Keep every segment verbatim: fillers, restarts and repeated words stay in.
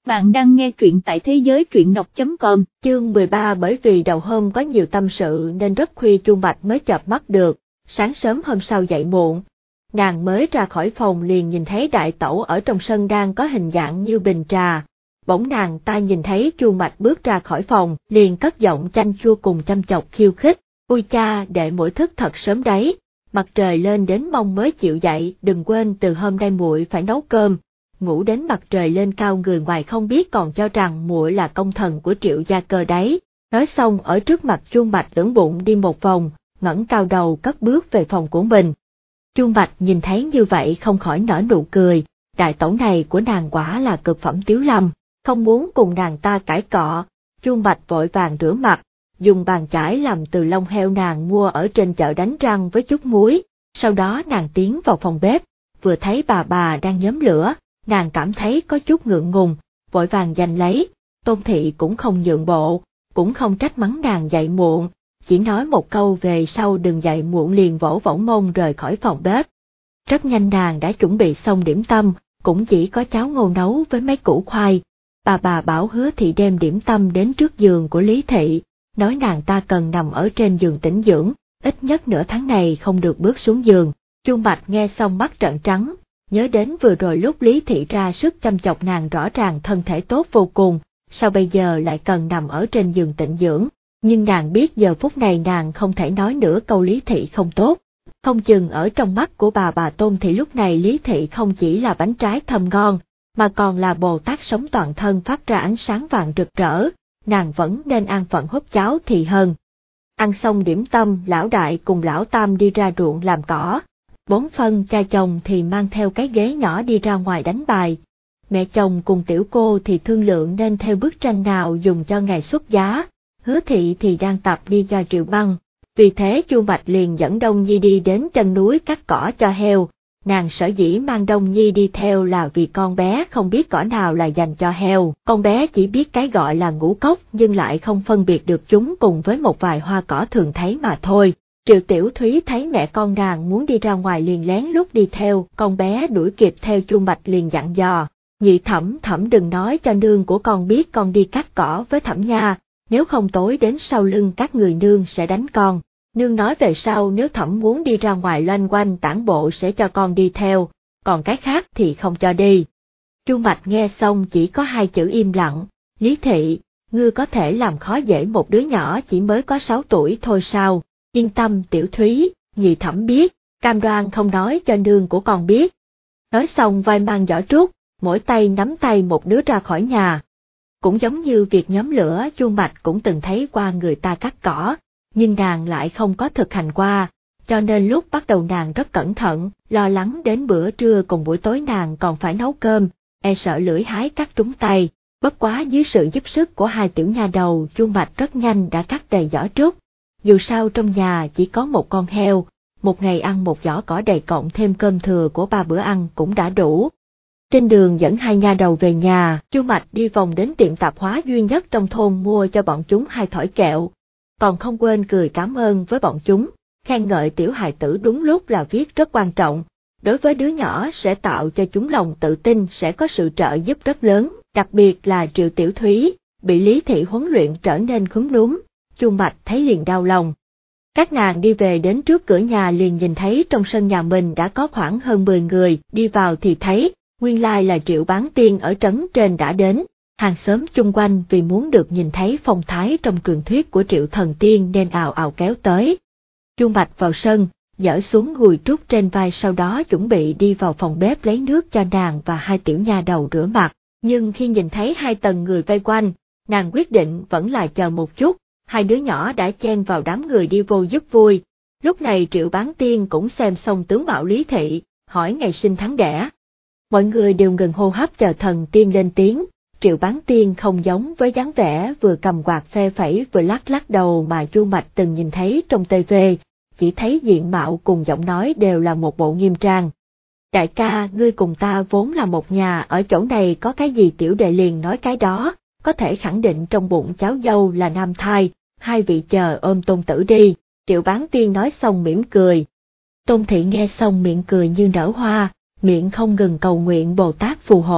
Bạn đang nghe truyện tại thế giới truyện đọc chấm com. Chương mười ba. Bởi vì đầu hôm có nhiều tâm sự nên rất khuya Chu Bạch mới chợp mắt được, sáng sớm hôm sau dậy muộn. Nàng mới ra khỏi phòng liền nhìn thấy đại tẩu ở trong sân đang có hình dạng như bình trà. Bỗng nàng ta nhìn thấy Chu Bạch bước ra khỏi phòng, liền cất giọng chanh chua cùng chăm chọc khiêu khích. Ui cha, đệ muội thức thật sớm đấy, mặt trời lên đến mông mới chịu dậy, đừng quên từ hôm nay muội phải nấu cơm. Ngủ đến mặt trời lên cao người ngoài không biết còn cho rằng muội là công thần của Triệu gia cơ đấy. Nói xong ở trước mặt Chu Bạch lưỡng bụng đi một vòng, ngẩng cao đầu cất bước về phòng của mình. Chu Bạch nhìn thấy như vậy không khỏi nở nụ cười, đại tẩu này của nàng quả là cực phẩm tiếu lâm, không muốn cùng nàng ta cãi cọ. Chu Bạch vội vàng rửa mặt, dùng bàn chải làm từ lông heo nàng mua ở trên chợ đánh răng với chút muối, sau đó nàng tiến vào phòng bếp, vừa thấy bà bà đang nhóm lửa. Nàng cảm thấy có chút ngượng ngùng, vội vàng giành lấy. Tôn thị cũng không nhượng bộ, cũng không trách mắng nàng dậy muộn, chỉ nói một câu về sau đừng dậy muộn liền vỗ vỗ mông rời khỏi phòng bếp. Rất nhanh nàng đã chuẩn bị xong điểm tâm, cũng chỉ có cháo ngô nấu với mấy củ khoai. Bà bà bảo Hứa thị đem điểm tâm đến trước giường của Lý thị, nói nàng ta cần nằm ở trên giường tĩnh dưỡng, ít nhất nửa tháng này không được bước xuống giường. Chu Bạch nghe xong mắt trợn trắng. Nhớ đến vừa rồi lúc Lý thị ra sức chăm chọc nàng rõ ràng thân thể tốt vô cùng, sao bây giờ lại cần nằm ở trên giường tĩnh dưỡng, nhưng nàng biết giờ phút này nàng không thể nói nửa câu Lý thị không tốt. Không chừng ở trong mắt của bà bà Tôn thị lúc này Lý thị không chỉ là bánh trái thơm ngon, mà còn là Bồ Tát sống toàn thân phát ra ánh sáng vàng rực rỡ, nàng vẫn nên an phận húp cháo thì hơn. Ăn xong điểm tâm, lão đại cùng lão tam đi ra ruộng làm cỏ. Bốn phân cha chồng thì mang theo cái ghế nhỏ đi ra ngoài đánh bài. Mẹ chồng cùng tiểu cô thì thương lượng nên theo bức tranh nào dùng cho ngày xuất giá. Hứa thị thì đang tập đi cho Triệu Băng. Vì thế Chu Bạch liền dẫn Đông Nhi đi đến chân núi cắt cỏ cho heo. Nàng sở dĩ mang Đông Nhi đi theo là vì con bé không biết cỏ nào là dành cho heo. Con bé chỉ biết cái gọi là ngũ cốc nhưng lại không phân biệt được chúng cùng với một vài hoa cỏ thường thấy mà thôi. Triệu Tiểu Thúy thấy mẹ con nàng muốn đi ra ngoài liền lén lút đi theo, con bé đuổi kịp theo Chu Bạch liền dặn dò, nhị thẩm thẩm đừng nói cho nương của con biết con đi cắt cỏ với thẩm nha, nếu không tối đến sau lưng các người nương sẽ đánh con. Nương nói về sau nếu thẩm muốn đi ra ngoài loanh quanh tản bộ sẽ cho con đi theo, còn cái khác thì không cho đi. Chu Bạch nghe xong chỉ có hai chữ im lặng. Lý thị, ngươi có thể làm khó dễ một đứa nhỏ chỉ mới có sáu tuổi thôi sao? Yên tâm Tiểu Thúy, nhị thẩm biết, cam đoan không nói cho nương của con biết. Nói xong vai mang giỏ trúc, mỗi tay nắm tay một đứa ra khỏi nhà. Cũng giống như việc nhóm lửa, Chu Bạch cũng từng thấy qua người ta cắt cỏ, nhưng nàng lại không có thực hành qua, cho nên lúc bắt đầu nàng rất cẩn thận, lo lắng đến bữa trưa cùng buổi tối nàng còn phải nấu cơm, e sợ lưỡi hái cắt trúng tay. Bất quá dưới sự giúp sức của hai tiểu nha đầu, Chu Bạch rất nhanh đã cắt đầy giỏ trúc. Dù sao trong nhà chỉ có một con heo, một ngày ăn một giỏ cỏ đầy cộng thêm cơm thừa của ba bữa ăn cũng đã đủ. Trên đường dẫn hai nha đầu về nhà, Chu Bạch đi vòng đến tiệm tạp hóa duy nhất trong thôn mua cho bọn chúng hai thỏi kẹo, còn không quên cười cảm ơn với bọn chúng, khen ngợi tiểu hài tử đúng lúc là viết rất quan trọng, đối với đứa nhỏ sẽ tạo cho chúng lòng tự tin sẽ có sự trợ giúp rất lớn, đặc biệt là Triệu Tiểu Thúy, bị Lý thị huấn luyện trở nên khúm núm. Chu Bạch thấy liền đau lòng. Các nàng đi về đến trước cửa nhà liền nhìn thấy trong sân nhà mình đã có khoảng hơn mười người, đi vào thì thấy, nguyên lai là Triệu Bán Tiên ở trấn trên đã đến, hàng xóm chung quanh vì muốn được nhìn thấy phong thái trong truyền thuyết của Triệu Thần Tiên nên ào ào kéo tới. Chu Bạch vào sân, dỡ xuống gùi trúc trên vai sau đó chuẩn bị đi vào phòng bếp lấy nước cho nàng và hai tiểu nha đầu rửa mặt, nhưng khi nhìn thấy hai tầng người vây quanh, nàng quyết định vẫn là chờ một chút. Hai đứa nhỏ đã chen vào đám người đi vô giúp vui. Lúc này Triệu Bán Tiên cũng xem xong tướng mạo Lý thị, hỏi ngày sinh tháng đẻ. Mọi người đều ngừng hô hấp chờ thần tiên lên tiếng. Triệu Bán Tiên không giống với dáng vẻ vừa cầm quạt phe phẩy vừa lắc lắc đầu mà Chu Bạch từng nhìn thấy trong ti vi, chỉ thấy diện mạo cùng giọng nói đều là một bộ nghiêm trang. Đại ca, ngươi cùng ta vốn là một nhà, ở chỗ này có cái gì tiểu đệ liền nói cái đó, có thể khẳng định trong bụng cháu dâu là nam thai. Hai vị chờ ôm Tôn tử đi, Triệu Bán Tiên nói xong mỉm cười. Tôn thị nghe xong miệng cười như nở hoa, miệng không ngừng cầu nguyện Bồ Tát phù hộ,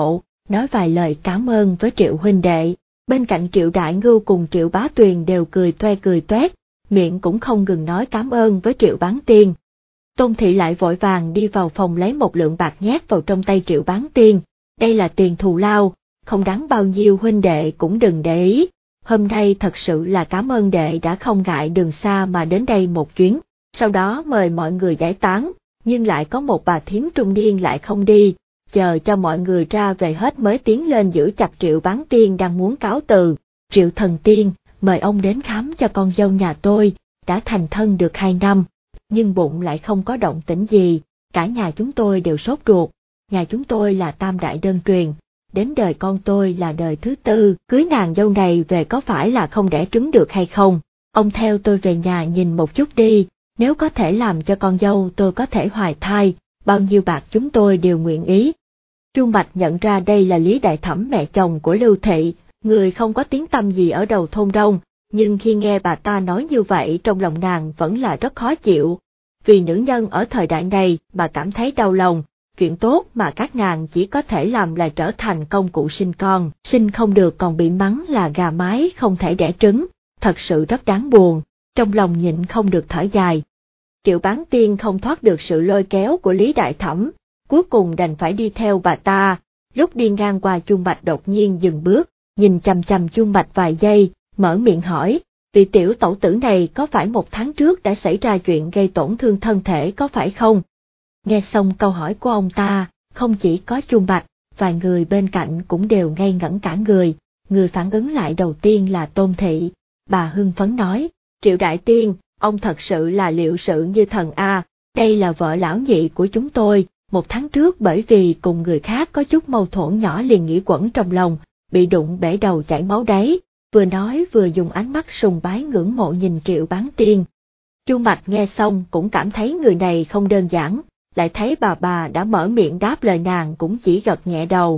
nói vài lời cảm ơn với Triệu huynh đệ. Bên cạnh Triệu Đại Ngưu cùng Triệu Bá Tuyền đều cười toe cười toét, miệng cũng không ngừng nói cảm ơn với Triệu Bán Tiên. Tôn Thị lại vội vàng đi vào phòng lấy một lượng bạc nhét vào trong tay Triệu Bán Tiên, đây là tiền thù lao, không đáng bao nhiêu huynh đệ cũng đừng để ý, hôm nay thật sự là cảm ơn đệ đã không ngại đường xa mà đến đây một chuyến, sau đó mời mọi người giải tán, nhưng lại có một bà thím trung niên lại không đi, chờ cho mọi người ra về hết mới tiến lên giữ chặt Triệu Bán Tiên đang muốn cáo từ. Triệu thần tiên, mời ông đến khám cho con dâu nhà tôi, đã thành thân được hai năm, nhưng bụng lại không có động tĩnh gì, cả nhà chúng tôi đều sốt ruột, nhà chúng tôi là tam đại đơn truyền, đến đời con tôi là đời thứ tư, cưới nàng dâu này về có phải là không đẻ trứng được hay không? Ông theo tôi về nhà nhìn một chút đi, nếu có thể làm cho con dâu tôi có thể hoài thai, bao nhiêu bạc chúng tôi đều nguyện ý. Chu Mạch nhận ra đây là Lý Đại Thẩm mẹ chồng của Lưu Thị, người không có tiếng tăm gì ở đầu thôn đông, nhưng khi nghe bà ta nói như vậy trong lòng nàng vẫn là rất khó chịu. Vì nữ nhân ở thời đại này mà cảm thấy đau lòng, chuyện tốt mà các nàng chỉ có thể làm là trở thành công cụ sinh con, sinh không được còn bị mắng là gà mái không thể đẻ trứng, thật sự rất đáng buồn, trong lòng nhịn không được thở dài. Triệu Bán Tiên không thoát được sự lôi kéo của Lý Đại Thẩm, cuối cùng đành phải đi theo bà ta, lúc đi ngang qua Chu Mạch đột nhiên dừng bước, nhìn chằm chằm Chu Mạch vài giây, mở miệng hỏi, vị tiểu tẩu tử này có phải một tháng trước đã xảy ra chuyện gây tổn thương thân thể có phải không? Nghe xong câu hỏi của ông ta, không chỉ có Chu Mạch, vài người bên cạnh cũng đều ngây ngẩn cả người, người phản ứng lại đầu tiên là Tôn Thị, bà hưng phấn nói, Triệu Đại Tiên, ông thật sự là liệu sự như thần a, đây là vợ lão nhị của chúng tôi, một tháng trước bởi vì cùng người khác có chút mâu thuẫn nhỏ liền nghĩ quẩn trong lòng, bị đụng bể đầu chảy máu đáy, vừa nói vừa dùng ánh mắt sùng bái ngưỡng mộ nhìn Triệu Bán Tiên. Chu Mạch nghe xong cũng cảm thấy người này không đơn giản, lại thấy bà bà đã mở miệng đáp lời nàng cũng chỉ gật nhẹ đầu.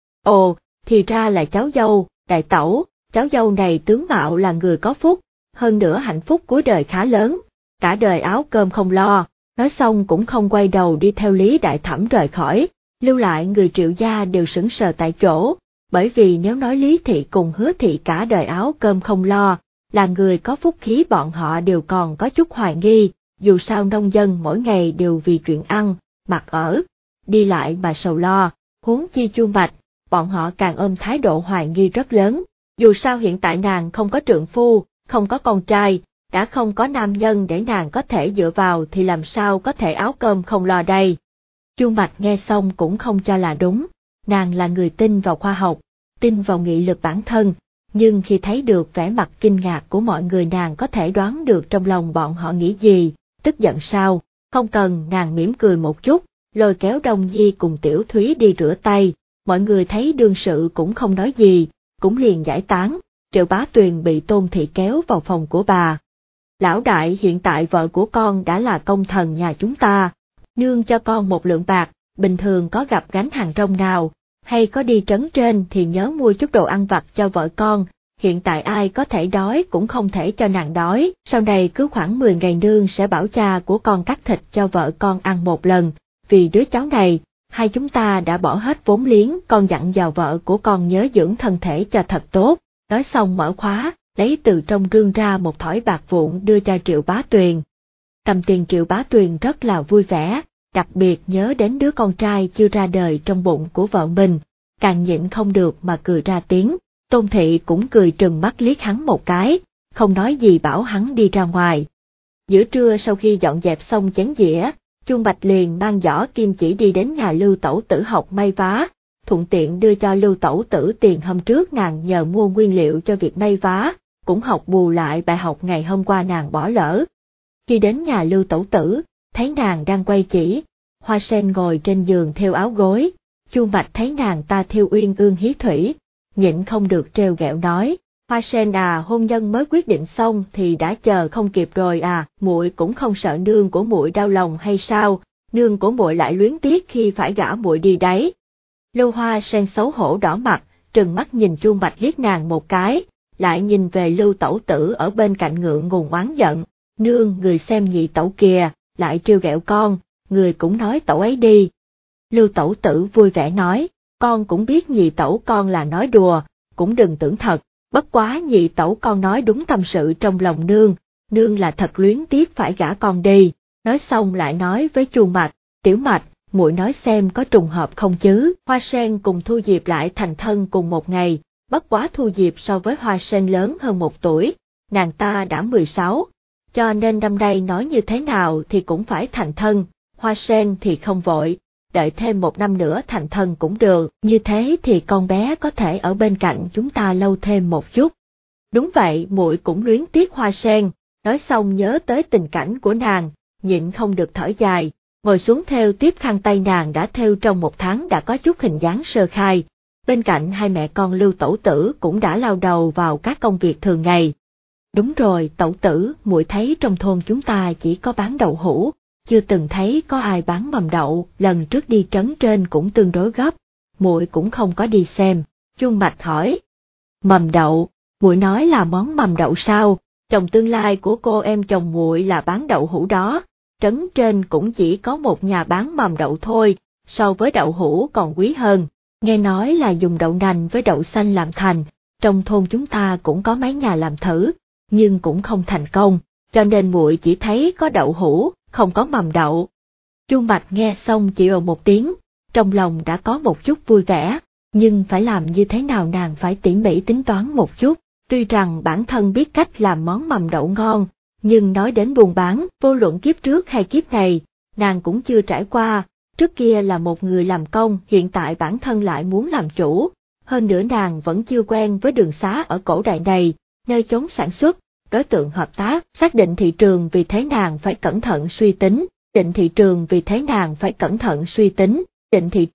Ồ, thì ra là cháu dâu, đại tẩu, cháu dâu này tướng mạo là người có phúc, hơn nữa hạnh phúc cuối đời khá lớn, cả đời áo cơm không lo, nói xong cũng không quay đầu đi theo Lý Đại Thẩm rời khỏi, lưu lại người Triệu gia đều sững sờ tại chỗ, bởi vì nếu nói Lý Thị cùng Hứa Thị cả đời áo cơm không lo, là người có phúc khí bọn họ đều còn có chút hoài nghi, dù sao nông dân mỗi ngày đều vì chuyện ăn, mặc ở, đi lại mà sầu lo, huống chi Chu Mạch, bọn họ càng ôm thái độ hoài nghi rất lớn, dù sao hiện tại nàng không có trượng phu, không có con trai, đã không có nam nhân để nàng có thể dựa vào thì làm sao có thể áo cơm không lo đây. Chu Mạch nghe xong cũng không cho là đúng, nàng là người tin vào khoa học, tin vào nghị lực bản thân, nhưng khi thấy được vẻ mặt kinh ngạc của mọi người nàng có thể đoán được trong lòng bọn họ nghĩ gì, tức giận sao, không cần, nàng mỉm cười một chút, lôi kéo Đông Nhi cùng Tiểu Thúy đi rửa tay, mọi người thấy đương sự cũng không nói gì, cũng liền giải tán. Triệu Bá Tuyền bị Tôn Thị kéo vào phòng của bà. Lão đại, hiện tại vợ của con đã là công thần nhà chúng ta, nương cho con một lượng bạc, bình thường có gặp gánh hàng rong nào, hay có đi trấn trên thì nhớ mua chút đồ ăn vặt cho vợ con, hiện tại ai có thể đói cũng không thể cho nàng đói, sau này cứ khoảng mười ngày nương sẽ bảo cha của con cắt thịt cho vợ con ăn một lần, vì đứa cháu này, hai chúng ta đã bỏ hết vốn liếng, con dặn dò vợ của con nhớ dưỡng thân thể cho thật tốt. Nói xong mở khóa, lấy từ trong rương ra một thỏi bạc vụn đưa cho Triệu Bá Tuyền. Cầm tiền Triệu Bá Tuyền rất là vui vẻ, đặc biệt nhớ đến đứa con trai chưa ra đời trong bụng của vợ mình, càng nhịn không được mà cười ra tiếng. Tôn Thị cũng cười trừng mắt liếc hắn một cái, không nói gì bảo hắn đi ra ngoài. Giữa trưa sau khi dọn dẹp xong chén dĩa, Chu Bạch liền mang giỏ kim chỉ đi đến nhà Lưu Tẩu Tử học may vá, thuận tiện đưa cho Lưu Tẩu Tử tiền hôm trước nàng nhờ mua nguyên liệu cho việc may vá, cũng học bù lại bài học ngày hôm qua nàng bỏ lỡ. Khi đến nhà Lưu Tẩu Tử, thấy nàng đang quay chỉ, Hoa Sen ngồi trên giường thêu áo gối, Chu Bạch thấy nàng ta thêu uyên ương hí thủy, nhịn không được trêu ghẹo nói, Hoa Sen à, hôn nhân mới quyết định xong thì đã chờ không kịp rồi à, muội cũng không sợ nương của muội đau lòng hay sao, nương của muội lại luyến tiếc khi phải gả muội đi đấy. Lưu Hoa Sen xấu hổ đỏ mặt, trừng mắt nhìn Chu Bạch liếc nàng một cái, lại nhìn về Lưu Tẩu Tử ở bên cạnh ngượng ngùng oán giận, nương người xem nhị tẩu kìa, lại trêu ghẹo con, người cũng nói tẩu ấy đi. Lưu Tẩu Tử vui vẻ nói, con cũng biết nhị tẩu con là nói đùa, cũng đừng tưởng thật, bất quá nhị tẩu con nói đúng tâm sự trong lòng nương, nương là thật luyến tiếc phải gả con đi. Nói xong lại nói với Chu Mạch, Tiểu Mạch, muội nói xem có trùng hợp không chứ. Hoa Sen cùng Thu Diệp lại thành thân cùng một ngày, bất quá Thu Diệp so với Hoa Sen lớn hơn một tuổi, nàng ta đã mười sáu, cho nên năm nay nói như thế nào thì cũng phải thành thân. Hoa Sen thì không vội, đợi thêm một năm nữa thành thân cũng được, như thế thì con bé có thể ở bên cạnh chúng ta lâu thêm một chút. Đúng vậy, muội cũng luyến tiếc Hoa Sen. Nói xong nhớ tới tình cảnh của nàng, nhịn không được thở dài, ngồi xuống thêu tiếp khăn tay nàng đã thêu trong một tháng đã có chút hình dáng sơ khai. Bên cạnh hai mẹ con Lưu Tẩu Tử cũng đã lao đầu vào các công việc thường ngày. Đúng rồi, Tẩu Tử, muội thấy trong thôn chúng ta chỉ có bán đậu hũ, chưa từng thấy có ai bán mầm đậu, lần trước đi trấn trên cũng tương đối gấp, muội cũng không có đi xem. Chu Mạch hỏi, mầm đậu, muội nói là món mầm đậu sao? Chồng tương lai của cô em chồng muội là bán đậu hũ đó, trấn trên cũng chỉ có một nhà bán mầm đậu thôi, so với đậu hũ còn quý hơn. Nghe nói là dùng đậu nành với đậu xanh làm thành, trong thôn chúng ta cũng có mấy nhà làm thử, nhưng cũng không thành công, cho nên muội chỉ thấy có đậu hũ, không có mầm đậu. Chu Mạch nghe xong chỉ ồ một tiếng, trong lòng đã có một chút vui vẻ, nhưng phải làm như thế nào nàng phải tỉ mỉ tính toán một chút. Tuy rằng bản thân biết cách làm món mầm đậu ngon, nhưng nói đến buôn bán, vô luận kiếp trước hay kiếp này, nàng cũng chưa trải qua, trước kia là một người làm công, hiện tại bản thân lại muốn làm chủ, hơn nữa nàng vẫn chưa quen với đường xá ở cổ đại này, nơi chốn sản xuất, đối tượng hợp tác, xác định thị trường vì thế nàng phải cẩn thận suy tính, định thị trường vì thế nàng phải cẩn thận suy tính, định thị